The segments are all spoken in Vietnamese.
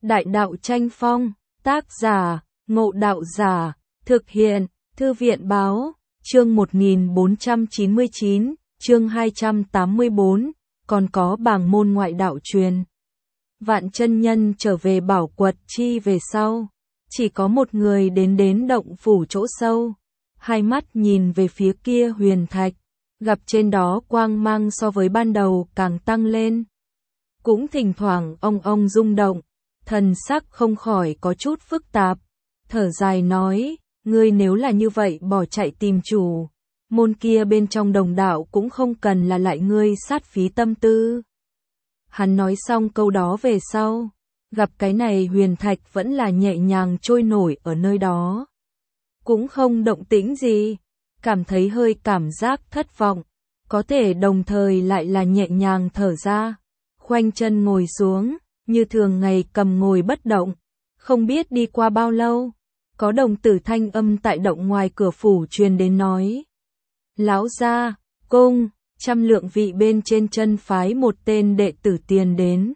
Đại đạo tranh phong, tác giả, Ngộ Đạo Giả, thực hiện, Thư viện báo, chương 1499, chương 284, còn có bảng môn ngoại đạo truyền. Vạn chân nhân trở về Bảo Quật Chi về sau, chỉ có một người đến động phủ chỗ sâu, hai mắt nhìn về phía kia huyền thạch, gặp trên đó quang mang so với ban đầu càng tăng lên. Cũng thỉnh thoảng ông rung động, thần sắc không khỏi có chút phức tạp, thở dài nói, ngươi nếu là như vậy bỏ chạy tìm chủ, môn kia bên trong đồng đạo cũng không cần là lại ngươi sát phí tâm tư. Hắn nói xong câu đó về sau, gặp cái này huyền thạch vẫn là nhẹ nhàng trôi nổi ở nơi đó. Cũng không động tĩnh gì, cảm thấy hơi cảm giác thất vọng, có thể đồng thời lại là nhẹ nhàng thở ra, khoanh chân ngồi xuống, như thường ngày cầm ngồi bất động. Không biết đi qua bao lâu, có đồng tử thanh âm tại động ngoài cửa phủ truyền đến nói. Lão gia, cung, 100 lượng vị bên trên chân phái một tên đệ tử tiền đến.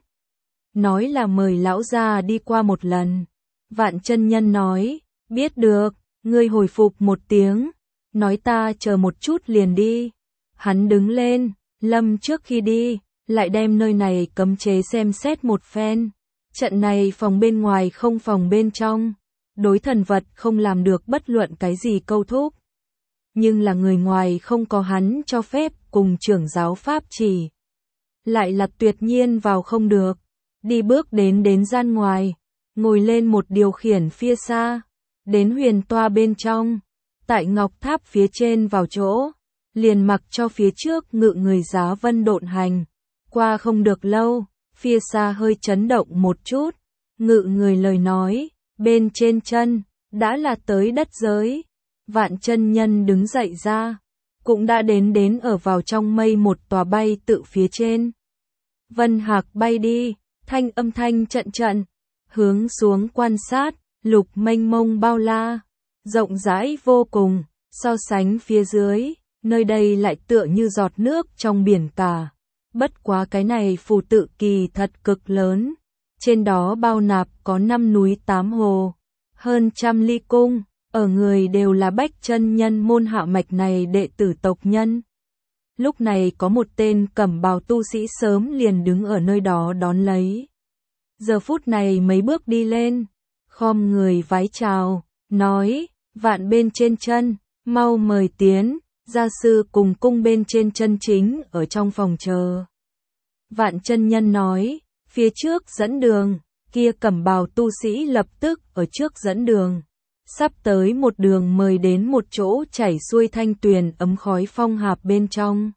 Nói là mời lão gia đi qua một lần. Vạn chân nhân nói, biết được, ngươi hồi phục một tiếng, nói ta chờ một chút liền đi. Hắn đứng lên, lâm trước khi đi, lại đem nơi này cấm chế xem xét một phen. Trận này phòng bên ngoài không phòng bên trong, đối thần vật không làm được bất luận cái gì câu thúc. Nhưng là người ngoài không có hắn cho phép cùng trưởng giáo pháp chỉ. Lại là tuyệt nhiên vào không được. Đi bước đến gian ngoài, ngồi lên một điều khiển phía xa, đến huyền toa bên trong, tại ngọc tháp phía trên vào chỗ, liền mặc cho phía trước ngự người giá vân độn hành. Qua không được lâu, phía xa hơi chấn động một chút, ngự người lời nói, bên trên chân, đã là tới đất giới. Vạn chân nhân đứng dậy ra, cũng đã đến ở vào trong mây một tòa bay tự phía trên. Vân hạc bay đi, âm thanh trận, hướng xuống quan sát, lục mênh mông bao la, rộng rãi vô cùng, so sánh phía dưới, nơi đây lại tựa như giọt nước trong biển cả. Bất quá cái này phù tự kỳ thật cực lớn, trên đó bao nạp có 5 núi 8 hồ, hơn 100 ly cung, ở người đều là bách chân nhân môn hạ mạch này đệ tử tộc nhân. Lúc này có một tên cẩm bào tu sĩ sớm liền đứng ở nơi đó đón lấy. Giờ phút này mấy bước đi lên, khom người vái chào, nói, vạn bên trên chân, mau mời tiến, gia sư cùng cung bên trên chân chính ở trong phòng chờ. Vạn chân nhân nói, phía trước dẫn đường, kia cẩm bào tu sĩ lập tức ở trước dẫn đường. Sắp tới một đường mời đến một chỗ chảy xuôi thanh tuyền ấm khói phong hạp bên trong.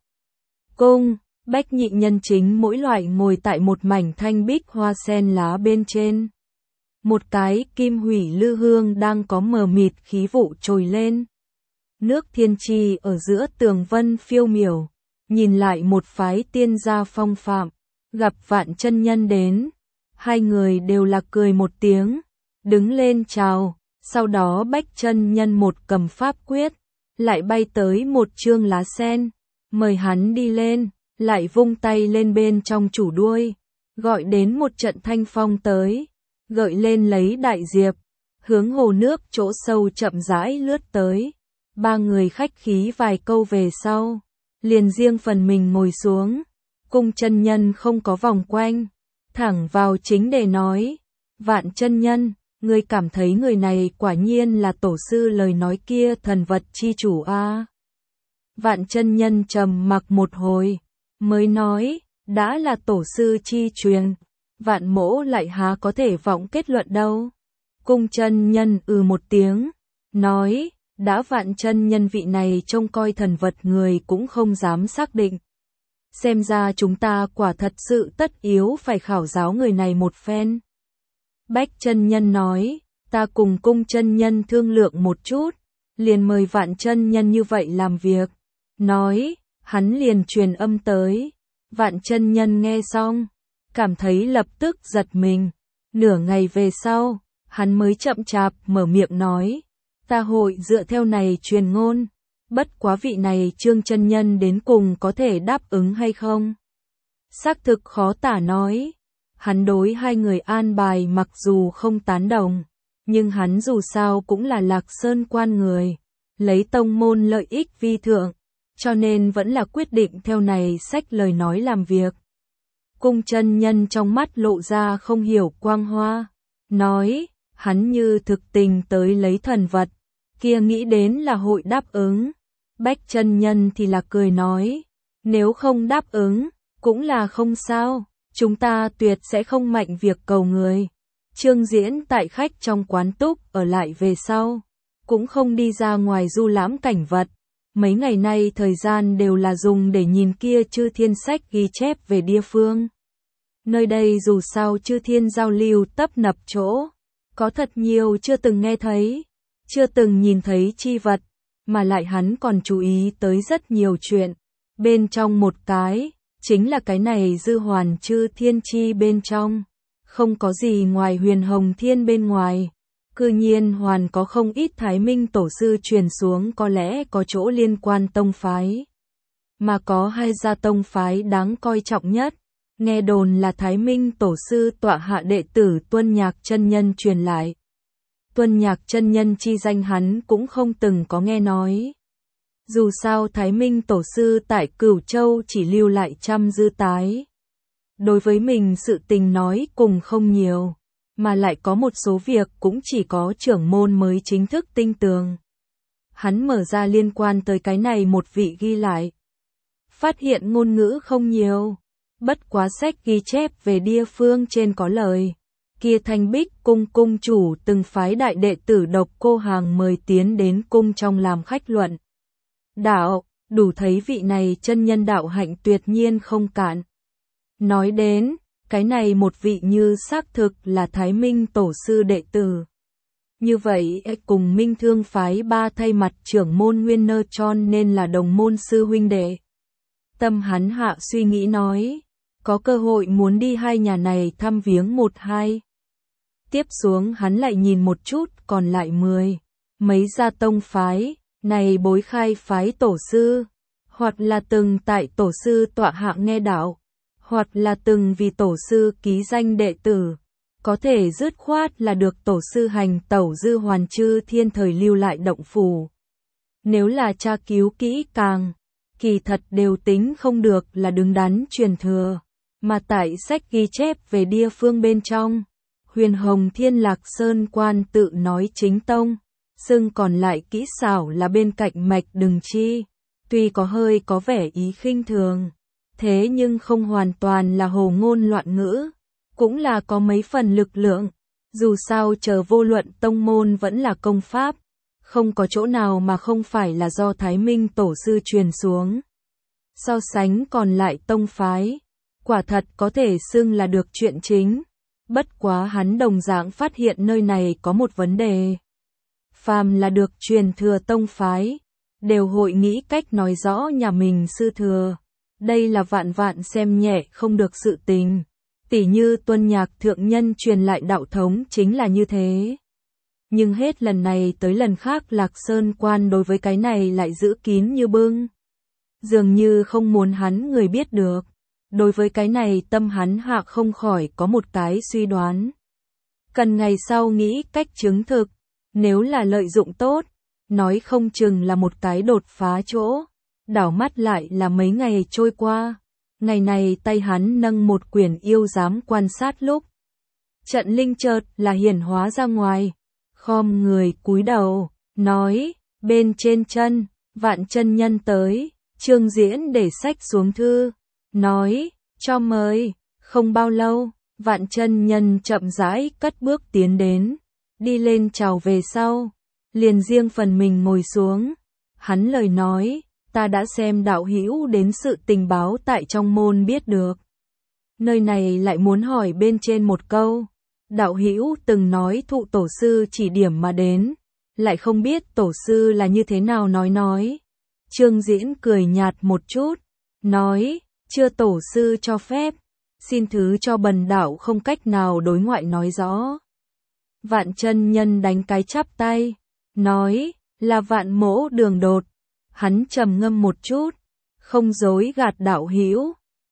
Cung, bách nhị nhân chính mỗi loại ngồi tại một mảnh thanh bích hoa sen lá bên trên. Một cái kim hủy lư hương đang có mờ mịt khí vụ trồi lên. Nước thiên trì ở giữa tường vân phiêu miểu, nhìn lại một phái tiên gia phong phạm, gặp vạn chân nhân đến. Hai người đều là cười một tiếng, đứng lên chào. Sau đó bách chân nhân một cầm pháp quyết, lại bay tới một chương lá sen, mời hắn đi lên, lại vung tay lên bên trong chủ đuôi, gọi đến một trận thanh phong tới, gợi lên lấy đại diệp, hướng hồ nước chỗ sâu chậm rãi lướt tới. Ba người khách khí vài câu về sau, liền riêng phần mình ngồi xuống, cung chân nhân không có vòng quanh, thẳng vào chính đề nói, vạn chân nhân. Ngươi cảm thấy người này quả nhiên là tổ sư lời nói kia thần vật chi chủ a? Vạn chân nhân trầm mặc một hồi, mới nói, đã là tổ sư chi truyền, vạn mỗ lại há có thể vọng kết luận đâu. Cung chân nhân một tiếng, nói, đã vạn chân nhân vị này trông coi thần vật người cũng không dám xác định. Xem ra chúng ta quả thật sự tất yếu phải khảo giáo người này một phen. Bách chân nhân nói, ta cùng cung chân nhân thương lượng một chút, liền mời vạn chân nhân như vậy làm việc. Nói, hắn liền truyền âm tới. Vạn chân nhân nghe xong, cảm thấy lập tức giật mình. Nửa ngày về sau, hắn mới chậm chạp mở miệng nói, ta hội dựa theo này truyền ngôn. Bất quá vị này Trương chân nhân đến cùng có thể đáp ứng hay không? Xác thực khó tả nói. Hắn đối hai người an bài mặc dù không tán đồng, nhưng hắn dù sao cũng là Lạc Sơn quan người, lấy tông môn lợi ích vi thượng, cho nên vẫn là quyết định theo này sách lời nói làm việc. Cung chân nhân trong mắt lộ ra không hiểu quang hoa, nói, hắn như thực tình tới lấy thần vật, kia nghĩ đến là hội đáp ứng. Bách chân nhân thì là cười nói, nếu không đáp ứng, cũng là không sao, chúng ta tuyệt sẽ không mạnh việc cầu người. Trương Diễn tại khách trong quán túc ở lại về sau, cũng không đi ra ngoài du lãm cảnh vật. Mấy ngày nay thời gian đều là dùng để nhìn kia chư thiên sách ghi chép về địa phương. Nơi đây dù sao chư thiên giao lưu tấp nập chỗ, có thật nhiều chưa từng nghe thấy, chưa từng nhìn thấy chi vật, mà lại hắn còn chú ý tới rất nhiều chuyện. Bên trong một cái, chính là cái này dư hoàn chư thiên chi bên trong, không có gì ngoài huyền hồng thiên bên ngoài. Cư nhiên hoàn có không ít Thái Minh tổ sư truyền xuống, có lẽ có chỗ liên quan tông phái. Mà có hai gia tông phái đáng coi trọng nhất, nghe đồn là Thái Minh tổ sư tọa hạ đệ tử Tuân Nhạc chân nhân truyền lại. Tuân Nhạc chân nhân chi danh hắn cũng không từng có nghe nói. Dù sao Thái Minh tổ sư tại Cửu Châu chỉ lưu lại trăm dư tái. Đối với mình sự tình nói cùng không nhiều, mà lại có một số việc cũng chỉ có trưởng môn mới chính thức tinh tường. Hắn mở ra liên quan tới cái này một vị ghi lại. Phát hiện ngôn ngữ không nhiều, bất quá sách ghi chép về địa phương trên có lời. Kia Thanh Bích cung cung chủ từng phái đại đệ tử Độc Cô Hàng mời tiến đến cung trong làm khách luận đạo, đủ thấy vị này chân nhân đạo hạnh tuyệt nhiên không cạn. Nói đến, cái này một vị như xác thực là Thái Minh tổ sư đệ tử. Như vậy, cùng Minh Thương phái ba thay mặt trưởng môn Nguyên Nơ Tròn nên là đồng môn sư huynh đệ. Tâm hắn hạ suy nghĩ nói, có cơ hội muốn đi hai nhà này thăm viếng một hai. Tiếp xuống hắn lại nhìn một chút còn lại 10. Mấy gia tông phái, này bối khai phái tổ sư, hoặc là từng tại tổ sư tọa hạ nghe đạo, hoặc là từng vì tổ sư ký danh đệ tử, có thể dứt khoát là được tổ sư hành tẩu dư hoàn chư thiên thời lưu lại động phủ. Nếu là tra cứu kỹ càng, kỳ thật đều tính không được là đứng đắn truyền thừa, mà tại sách ghi chép về địa phương bên trong, Huyền Hồng Thiên Lạc Sơn quan tự nói chính tông, xưng còn lại kỹ xảo là bên cạnh mạch đừng chi, tuy có hơi có vẻ ý khinh thường, thế nhưng không hoàn toàn là hồ ngôn loạn ngữ, cũng là có mấy phần lực lượng, dù sao chờ vô luận tông môn vẫn là công pháp, không có chỗ nào mà không phải là do Thái Minh tổ sư truyền xuống. So sánh còn lại tông phái, quả thật có thể xưng là được chuyện chính, bất quá hắn đồng dạng phát hiện nơi này có một vấn đề. Phàm là được truyền thừa tông phái, đều hội nghĩ cách nói rõ nhà mình sư thừa. Đây là vạn vạn xem nhẹ không được sự tình. Tỉ như Tuân Nhạc thượng nhân truyền lại đạo thống chính là như thế. Nhưng hết lần này tới lần khác Lạc Sơn quan đối với cái này lại giữ kín như bưng. Dường như không muốn hắn người biết được. Đối với cái này tâm hắn hạ không khỏi có một cái suy đoán. Cần ngày sau nghĩ cách chứng thực. Nếu là lợi dụng tốt, nói không chừng là một cái đột phá chỗ. Đảo mắt lại là mấy ngày trôi qua. Ngày này tay hắn nâng một quyển yêu giám quan sát lúc. Trận linh chợt là hiển hóa ra ngoài. Khom người cúi đầu, nói, bên trên chân, Vạn chân nhân tới. Trương Diễn để sách xuống thư, nói, cho mời. Không bao lâu, Vạn chân nhân chậm rãi cất bước tiến đến. Đi lên chào về sau, liền riêng phần mình ngồi xuống. Hắn lời nói, ta đã xem đạo hữu đến sự tình báo tại trong môn biết được. Nơi này lại muốn hỏi bên trên một câu. Đạo hữu từng nói thụ tổ sư chỉ điểm mà đến, lại không biết tổ sư là như thế nào nói. Trương Diễn cười nhạt một chút, nói, chưa tổ sư cho phép, xin thứ cho bần đạo không cách nào đối ngoại nói rõ. Vạn chân nhân đánh cái chắp tay, nói, là Vạn mỗ đường đột. Hắn trầm ngâm một chút, không dối gạt đạo hữu,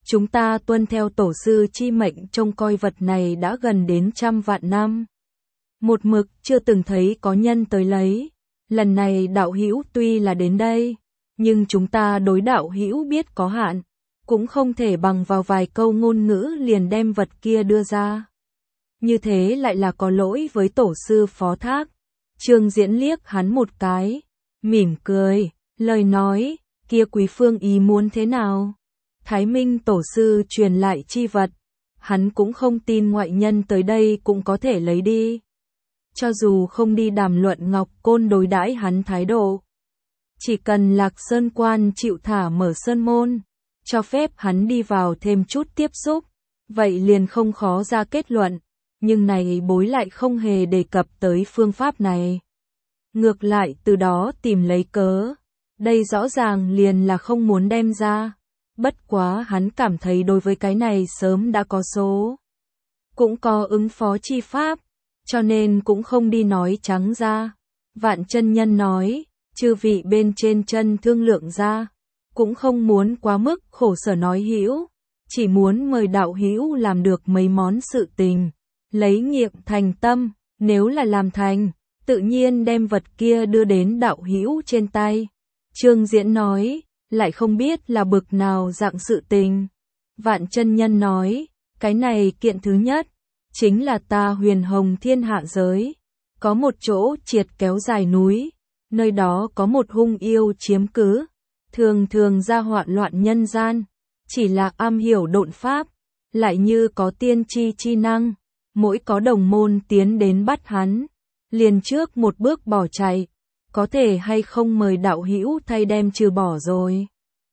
Chúng ta tuân theo tổ sư chi mệnh trông coi vật này đã gần đến 100 vạn năm. Một mực chưa từng thấy có nhân tới lấy. Lần này đạo hữu tuy là đến đây, nhưng chúng ta đối đạo hữu biết có hạn, cũng không thể bằng vào vài câu ngôn ngữ liền đem vật kia đưa ra. Như thế lại là có lỗi với tổ sư phó thác. Trương Diễn liếc hắn một cái, mỉm cười, lời nói, kia Quý Phương ý muốn thế nào? Thái Minh tổ sư truyền lại chi vật, hắn cũng không tin ngoại nhân tới đây cũng có thể lấy đi. Cho dù không đi đàm luận Ngọc Côn đối đãi hắn thái độ, chỉ cần Lạc Sơn quan chịu thả mở sơn môn, cho phép hắn đi vào thêm chút tiếp xúc, vậy liền không khó ra kết luận, nhưng này bối lại không hề đề cập tới phương pháp này. Ngược lại từ đó tìm lấy cớ, đây rõ ràng liền là không muốn đem ra. Bất quá hắn cảm thấy đối với cái này sớm đã có số, cũng có ứng phó chi pháp, cho nên cũng không đi nói trắng ra. Vạn chân nhân nói, chư vị bên trên chân thương lượng ra, cũng không muốn quá mức khổ sở nói hữu, chỉ muốn mời đạo hữu làm được mấy món sự tình, lấy nghiệm thành tâm, nếu là làm thành, tự nhiên đem vật kia đưa đến đạo hữu trên tay. Trương Diễn nói, lại không biết là bực nào dạng sự tình. Vạn chân nhân nói, cái này kiện thứ nhất, chính là ta Huyền Hồng Thiên hạ giới, có một chỗ triệt kéo dài núi, nơi đó có một hung yêu chiếm cứ, thường thường ra hoạn loạn nhân gian, chỉ là am hiểu độn pháp, lại như có tiên tri chi năng, mỗi có đồng môn tiến đến bắt hắn, liền trước một bước bỏ chạy, có thể hay không mời đạo hữu thay đem trừ bỏ rồi.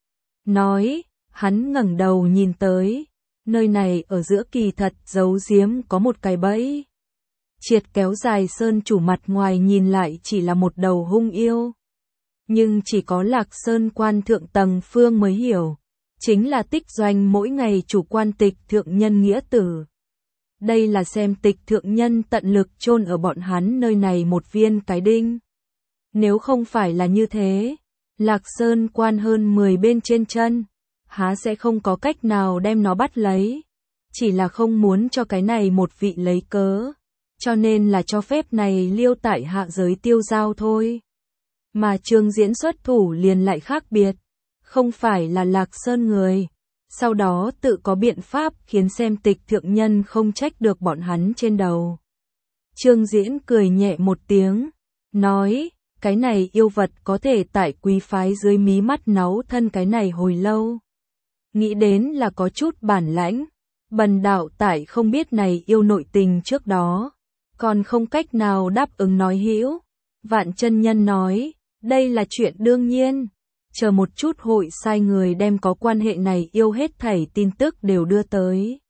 Nói, hắn ngẩng đầu nhìn tới, nơi này ở giữa kỳ thật giấu giếm có một cái bẫy. Triệt kéo dài sơn chủ mặt ngoài nhìn lại chỉ là một đầu hung yêu. Nhưng chỉ có Lạc Sơn quan thượng tầng phương mới hiểu, chính là tích doanh mỗi ngày chủ quan tịch thượng nhân nghĩa tử. Đây là xem tịch thượng nhân tận lực chôn ở bọn hắn nơi này một viên cái đinh. Nếu không phải là như thế, Lạc Sơn quan hơn 10 bên trên chân, há sẽ không có cách nào đem nó bắt lấy. Chỉ là không muốn cho cái này một vị lấy cớ, cho nên là cho phép này liêu tại hạ giới tiêu giao thôi. Mà Trương Diễn xuất thủ liền lại khác biệt, không phải là Lạc Sơn người, sau đó tự có biện pháp khiến xem tịch thượng nhân không trách được bọn hắn trên đầu. Trương Diễn cười nhẹ một tiếng, nói, cái này yêu vật có thể tại quý phái dưới mí mắt náu thân cái này hồi lâu. Nghĩ đến là có chút bản lãnh, bần đạo tại không biết này yêu nội tình trước đó, còn không cách nào đáp ứng nói hữu. Vạn chân nhân nói, đây là chuyện đương nhiên, chờ một chút hội sai người đem có quan hệ này yêu hết thảy tin tức đều đưa tới.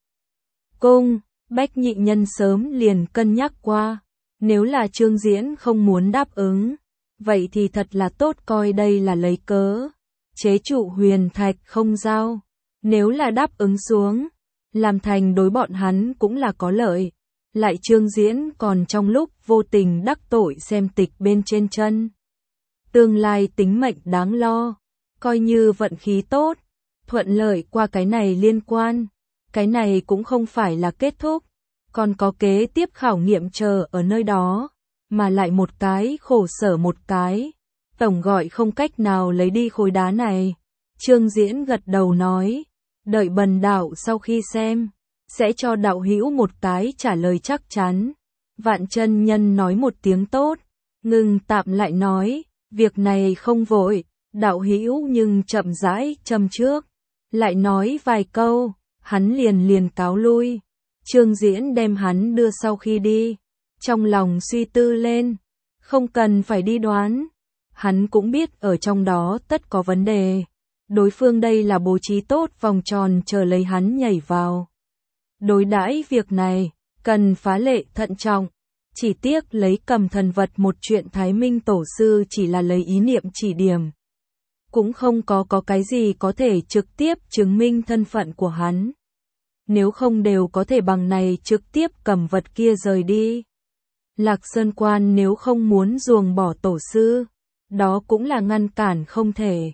Cung, Bách Nhị Nhân sớm liền cân nhắc qua, nếu là Trương Diễn không muốn đáp ứng, vậy thì thật là tốt coi đây là lấy cớ, chế trụ huyền thạch không giao, nếu là đáp ứng xuống, làm thành đối bọn hắn cũng là có lợi, lại Trương Diễn còn trong lúc vô tình đắc tội xem tịch bên trên chân. Tương lai tính mệnh đáng lo, coi như vận khí tốt, thuận lợi qua cái này liên quan, cái này cũng không phải là kết thúc, còn có kế tiếp khảo nghiệm chờ ở nơi đó, mà lại một cái khổ sở một cái, tổng gọi không cách nào lấy đi khối đá này. Trương Diễn gật đầu nói, đợi bần đạo sau khi xem, sẽ cho đạo hữu một cái trả lời chắc chắn. Vạn chân nhân nói một tiếng tốt, ngừng tạm lại nói, việc này không vội, đạo hữu nhưng chậm rãi châm trước. Lại nói vài câu, hắn liền cáo lui. Trương Diễn đem hắn đưa sau khi đi, trong lòng suy tư lên, không cần phải đi đoán. Hắn cũng biết ở trong đó tất có vấn đề, đối phương đây là bố trí tốt vòng tròn chờ lấy hắn nhảy vào. Đối đãi việc này, cần phá lệ thận trọng, chỉ tiếc lấy cầm thần vật một chuyện Thái Minh tổ sư chỉ là lấy ý niệm chỉ điểm. Cũng không có cái gì có thể trực tiếp chứng minh thân phận của hắn. Nếu không đều có thể bằng này trực tiếp cầm vật kia rời đi. Lạc Sơn quan nếu không muốn ruồng bỏ tổ sư, đó cũng là ngăn cản không thể.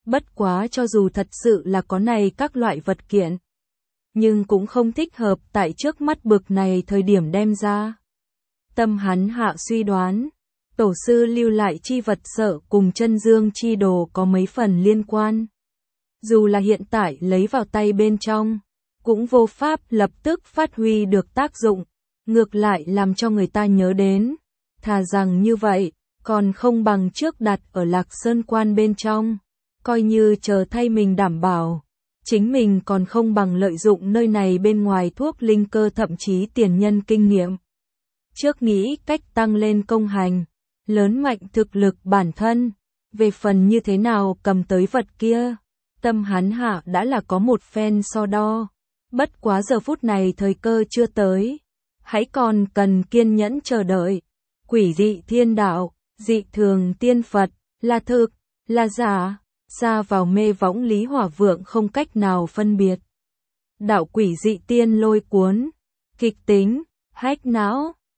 Bất quá cho dù thật sự là có này các loại vật kiện, nhưng cũng không thích hợp tại trước mắt bực này thời điểm đem ra. Tâm hắn hạ suy đoán, tổ sư lưu lại chi vật sợ cùng chân dương chi đồ có mấy phần liên quan. Dù là hiện tại lấy vào tay bên trong, cũng vô pháp lập tức phát huy được tác dụng, ngược lại làm cho người ta nhớ đến. Thà rằng như vậy, còn không bằng trước đặt ở Lạc Sơn Quan bên trong, coi như chờ thay mình đảm bảo. Chính mình còn không bằng lợi dụng nơi này bên ngoài thuốc linh cơ thậm chí tiền nhân kinh nghiệm. Trước nghĩ cách tăng lên công hành, lớn mạnh thực lực bản thân, về phần như thế nào cầm tới vật kia, tâm hắn hạ đã là có một phen so đo. Bất quá giờ phút này thời cơ chưa tới, hãy còn cần kiên nhẫn chờ đợi. Quỷ dị thiên đạo, dị thường tiên Phật, là thực, là giả, xa vào mê võng Lý Hỏa Vượng không cách nào phân biệt. Đạo quỷ dị tiên lôi cuốn, kịch tính, hách não,